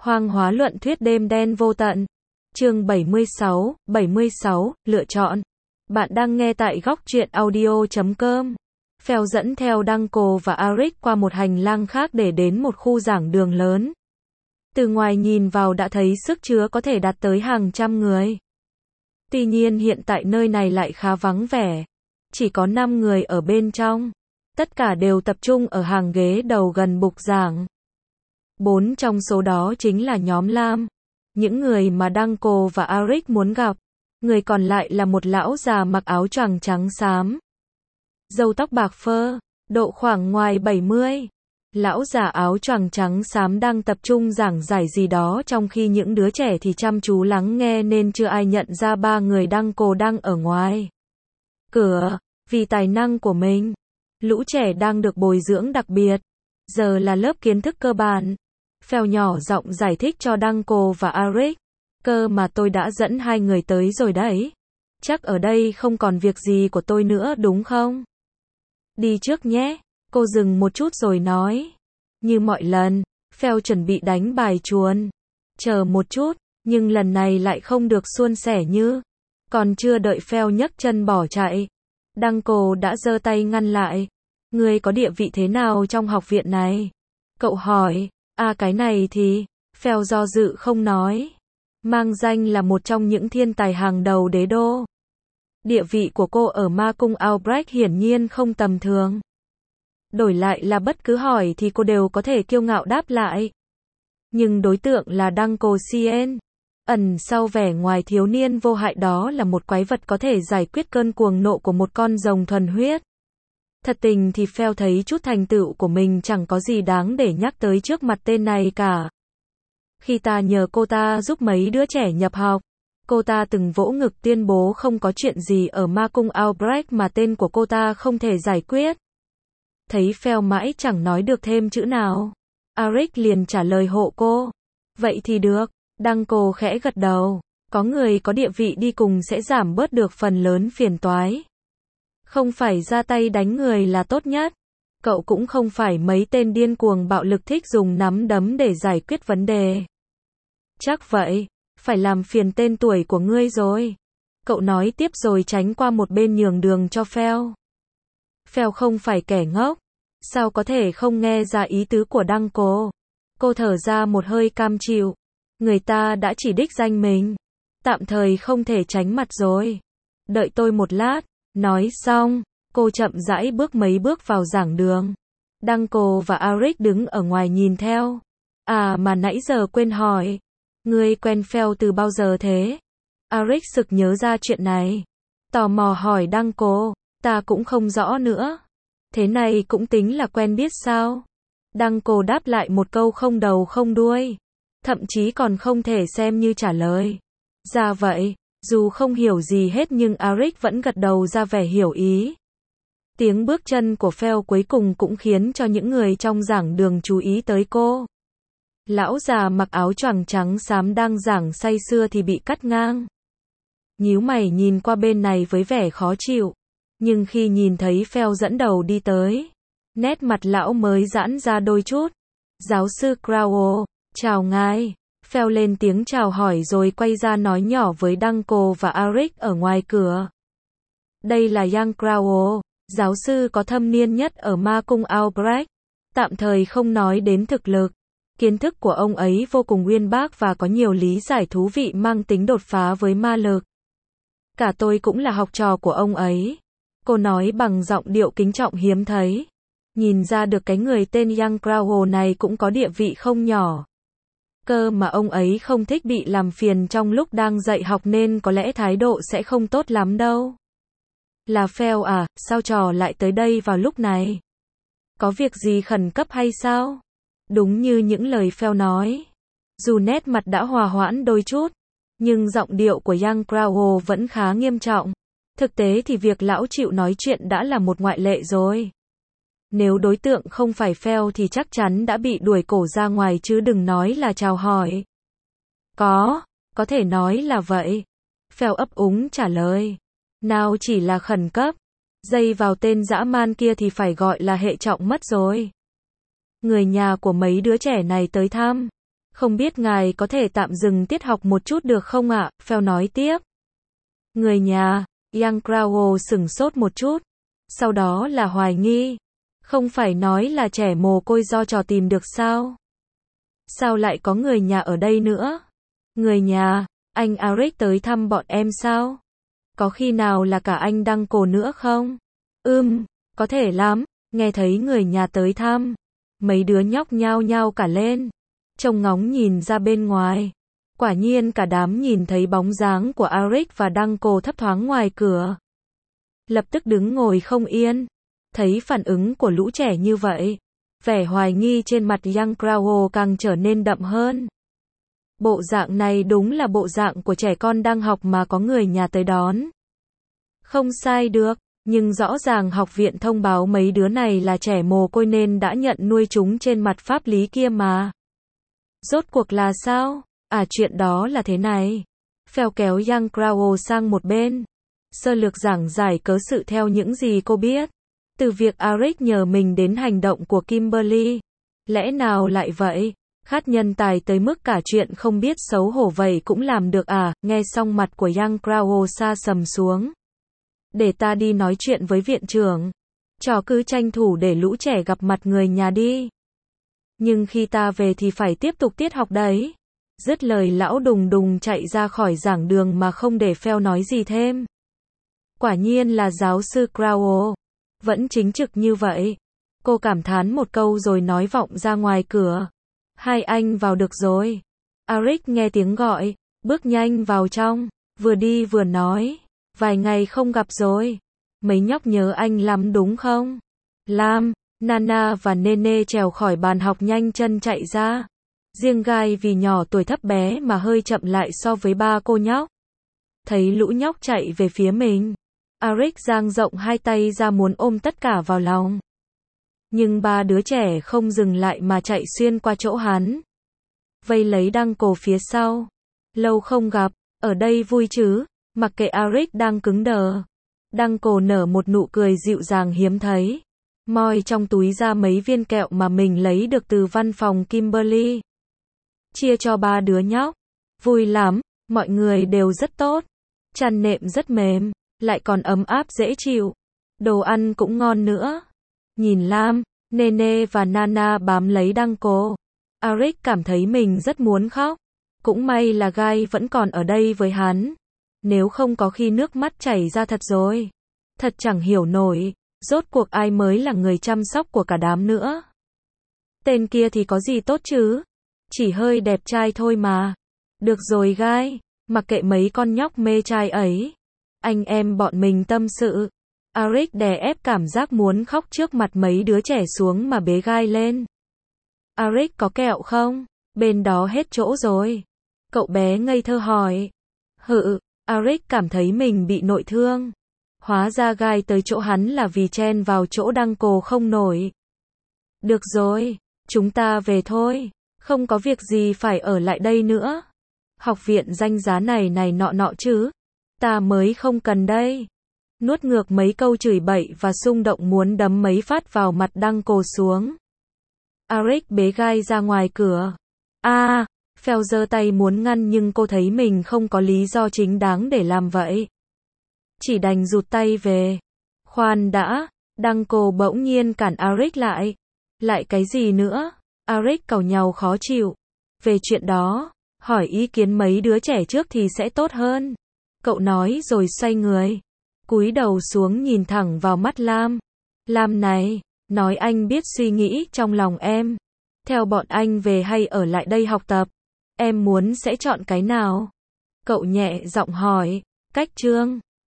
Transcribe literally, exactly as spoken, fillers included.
Hoang hóa luận thuyết đêm đen vô tận. Chương bảy mươi sáu, bảy mươi sáu, lựa chọn. Bạn đang nghe tại góc truyện audio chấm com. Phèo dẫn theo Duncan và Arik qua một hành lang khác để đến một khu giảng đường lớn. Từ ngoài nhìn vào đã thấy sức chứa có thể đạt tới hàng trăm người. Tuy nhiên hiện tại nơi này lại khá vắng vẻ. Chỉ có năm người ở bên trong. Tất cả đều tập trung ở hàng ghế đầu gần bục giảng. Bốn trong số đó chính là nhóm Lam. Những người mà Duncan và Arik muốn gặp. Người còn lại là một lão già mặc áo choàng trắng xám. Râu tóc bạc phơ, độ khoảng ngoài bảy mươi. Lão già áo choàng trắng xám đang tập trung giảng giải gì đó trong khi những đứa trẻ thì chăm chú lắng nghe nên chưa ai nhận ra ba người Duncan đang ở ngoài cửa, vì tài năng của mình. Lũ trẻ đang được bồi dưỡng đặc biệt. Giờ là lớp kiến thức cơ bản. Phèo nhỏ giọng giải thích cho Duncan và Arik. Cơ mà tôi đã dẫn hai người tới rồi đấy. Chắc ở đây không còn việc gì của tôi nữa đúng không? Đi trước nhé. Cô dừng một chút rồi nói. Như mọi lần, Phèo chuẩn bị đánh bài chuồn. Chờ một chút, nhưng lần này lại không được suôn sẻ như. Còn chưa đợi Phèo nhấc chân bỏ chạy. Duncan đã giơ tay ngăn lại. Ngươi có địa vị thế nào trong học viện này? Cậu hỏi. À cái này thì, Phèo do dự không nói. Mang danh là một trong những thiên tài hàng đầu đế đô. Địa vị của cô ở ma cung Albrecht hiển nhiên không tầm thường. Đổi lại là bất cứ hỏi thì cô đều có thể kiêu ngạo đáp lại. Nhưng đối tượng là Duncan Cien. Ẩn sau vẻ ngoài thiếu niên vô hại đó là một quái vật có thể giải quyết cơn cuồng nộ của một con rồng thuần huyết. Thật tình thì Phèo thấy chút thành tựu của mình chẳng có gì đáng để nhắc tới trước mặt tên này cả. Khi ta nhờ cô ta giúp mấy đứa trẻ nhập học, cô ta từng vỗ ngực tuyên bố không có chuyện gì ở ma cung Albrecht mà tên của cô ta không thể giải quyết. Thấy Phèo mãi chẳng nói được thêm chữ nào, Arik liền trả lời hộ cô. Vậy thì được. Duncan khẽ gật đầu. Có người có địa vị đi cùng sẽ giảm bớt được phần lớn phiền toái. Không phải ra tay đánh người là tốt nhất. Cậu cũng không phải mấy tên điên cuồng bạo lực thích dùng nắm đấm để giải quyết vấn đề. Chắc vậy, phải làm phiền tên tuổi của ngươi rồi. Cậu nói tiếp rồi tránh qua một bên nhường đường cho Phèo. Phèo không phải kẻ ngốc. Sao có thể không nghe ra ý tứ của Duncan? Cô thở ra một hơi cam chịu. Người ta đã chỉ đích danh mình. Tạm thời không thể tránh mặt rồi. Đợi tôi một lát. Nói xong, cô chậm rãi bước mấy bước vào giảng đường. Duncan và Arik đứng ở ngoài nhìn theo. À mà nãy giờ quên hỏi. Ngươi quen Phèo từ bao giờ thế? Arik sực nhớ ra chuyện này. Tò mò hỏi Duncan. Ta cũng không rõ nữa. Thế này cũng tính là quen biết sao? Duncan đáp lại một câu không đầu không đuôi. Thậm chí còn không thể xem như trả lời. Ra vậy. Dù không hiểu gì hết nhưng Arik vẫn gật đầu ra vẻ hiểu ý. Tiếng bước chân của Phèo cuối cùng cũng khiến cho những người trong giảng đường chú ý tới cô. Lão già mặc áo choàng trắng xám đang giảng say sưa thì bị cắt ngang. Nhíu mày nhìn qua bên này với vẻ khó chịu. Nhưng khi nhìn thấy Phèo dẫn đầu đi tới, nét mặt lão mới giãn ra đôi chút. Giáo sư Crowell, chào ngài. Phèo lên tiếng chào hỏi rồi quay ra nói nhỏ với Duncan và Arik ở ngoài cửa. Đây là Young Crowell, giáo sư có thâm niên nhất ở ma cung Albrecht. Tạm thời không nói đến thực lực. Kiến thức của ông ấy vô cùng uyên bác và có nhiều lý giải thú vị mang tính đột phá với ma lực. Cả tôi cũng là học trò của ông ấy. Cô nói bằng giọng điệu kính trọng hiếm thấy. Nhìn ra được cái người tên Young Crowell này cũng có địa vị không nhỏ. Cơ mà ông ấy không thích bị làm phiền trong lúc đang dạy học nên có lẽ thái độ sẽ không tốt lắm đâu. Là Phèo à, sao trò lại tới đây vào lúc này? Có việc gì khẩn cấp hay sao? Đúng như những lời Phèo nói. Dù nét mặt đã hòa hoãn đôi chút, nhưng giọng điệu của Young Crowell vẫn khá nghiêm trọng. Thực tế thì việc lão chịu nói chuyện đã là một ngoại lệ rồi. Nếu đối tượng không phải Phèo thì chắc chắn đã bị đuổi cổ ra ngoài chứ đừng nói là chào hỏi. Có, có thể nói là vậy. Phèo ấp úng trả lời. Nào chỉ là khẩn cấp. Dây vào tên dã man kia thì phải gọi là hệ trọng mất rồi. Người nhà của mấy đứa trẻ này tới thăm. Không biết ngài có thể tạm dừng tiết học một chút được không ạ? Phèo nói tiếp. Người nhà, Young Crowell sửng sốt một chút. Sau đó là hoài nghi. Không phải nói là trẻ mồ côi do trò tìm được sao? Sao lại có người nhà ở đây nữa? Người nhà, anh Eric tới thăm bọn em sao? Có khi nào là cả anh Đăng Cổ nữa không? Ừm, có thể lắm, nghe thấy người nhà tới thăm. Mấy đứa nhóc nhao nhao cả lên. Trông ngóng nhìn ra bên ngoài. Quả nhiên cả đám nhìn thấy bóng dáng của Eric và Đăng Cổ thấp thoáng ngoài cửa. Lập tức đứng ngồi không yên. Thấy phản ứng của lũ trẻ như vậy, vẻ hoài nghi trên mặt Young Crowell càng trở nên đậm hơn. Bộ dạng này đúng là bộ dạng của trẻ con đang học mà có người nhà tới đón. Không sai được, nhưng rõ ràng học viện thông báo mấy đứa này là trẻ mồ côi nên đã nhận nuôi chúng trên mặt pháp lý kia mà. Rốt cuộc là sao? À, chuyện đó là thế này. Phèo kéo Young Crowell sang một bên. Sơ lược giảng giải cớ sự theo những gì cô biết. Từ việc Eric nhờ mình đến hành động của Kimberly. Lẽ nào lại vậy? Khát nhân tài tới mức cả chuyện không biết xấu hổ vậy cũng làm được à? Nghe xong mặt của Young Crowell sa sầm xuống. Để ta đi nói chuyện với viện trưởng. Trò cứ tranh thủ để lũ trẻ gặp mặt người nhà đi. Nhưng khi ta về thì phải tiếp tục tiết học đấy. Dứt lời lão đùng đùng chạy ra khỏi giảng đường mà không để Phèo nói gì thêm. Quả nhiên là giáo sư Crowell. Vẫn chính trực như vậy. Cô cảm thán một câu rồi nói vọng ra ngoài cửa. Hai anh vào được rồi. Eric nghe tiếng gọi, bước nhanh vào trong, vừa đi vừa nói. Vài ngày không gặp rồi. Mấy nhóc nhớ anh lắm đúng không? Lam, Nana và Nene trèo khỏi bàn học nhanh chân chạy ra. Riêng Gai vì nhỏ tuổi thấp bé mà hơi chậm lại so với ba cô nhóc. Thấy lũ nhóc chạy về phía mình. Eric dang rộng hai tay ra muốn ôm tất cả vào lòng. Nhưng ba đứa trẻ không dừng lại mà chạy xuyên qua chỗ hắn. Vây lấy Đăng Cổ phía sau. Lâu không gặp, ở đây vui chứ? Mặc kệ Eric đang cứng đờ. Đăng Cổ nở một nụ cười dịu dàng hiếm thấy. Moi trong túi ra mấy viên kẹo mà mình lấy được từ văn phòng Kimberly. Chia cho ba đứa nhóc. Vui lắm, mọi người đều rất tốt. Chăn nệm rất mềm, lại còn ấm áp dễ chịu. Đồ ăn cũng ngon nữa. Nhìn Lam, Nene và Nana bám lấy Đăng Cổ. Eric cảm thấy mình rất muốn khóc. Cũng may là Gai vẫn còn ở đây với hắn. Nếu không có khi nước mắt chảy ra thật rồi. Thật chẳng hiểu nổi, rốt cuộc ai mới là người chăm sóc của cả đám nữa. Tên kia thì có gì tốt chứ? Chỉ hơi đẹp trai thôi mà. Được rồi Gai, mặc kệ mấy con nhóc mê trai ấy. Anh em bọn mình tâm sự. Eric đè ép cảm giác muốn khóc trước mặt mấy đứa trẻ xuống mà bế Gai lên. Eric có kẹo không? Bên đó hết chỗ rồi. Cậu bé ngây thơ hỏi. Hự, Eric cảm thấy mình bị nội thương. Hóa ra Gai tới chỗ hắn là vì chen vào chỗ Đăng Cổ không nổi. Được rồi, chúng ta về thôi. Không có việc gì phải ở lại đây nữa. Học viện danh giá này này nọ nọ chứ. Ta mới không cần đây. Nuốt ngược mấy câu chửi bậy và xung động muốn đấm mấy phát vào mặt Đăng Cổ xuống. Eric bế Gai ra ngoài cửa. À, Phèo giơ tay muốn ngăn nhưng cô thấy mình không có lý do chính đáng để làm vậy. Chỉ đành rụt tay về. Khoan đã, Đăng Cổ bỗng nhiên cản Eric lại. Lại cái gì nữa? Eric càu nhàu khó chịu. Về chuyện đó, hỏi ý kiến mấy đứa trẻ trước thì sẽ tốt hơn. Cậu nói rồi xoay người. Cúi đầu xuống nhìn thẳng vào mắt Lam. Lam này, nói anh biết suy nghĩ trong lòng em. Theo bọn anh về hay ở lại đây học tập? Em muốn sẽ chọn cái nào? Cậu nhẹ giọng hỏi. Cách Trương.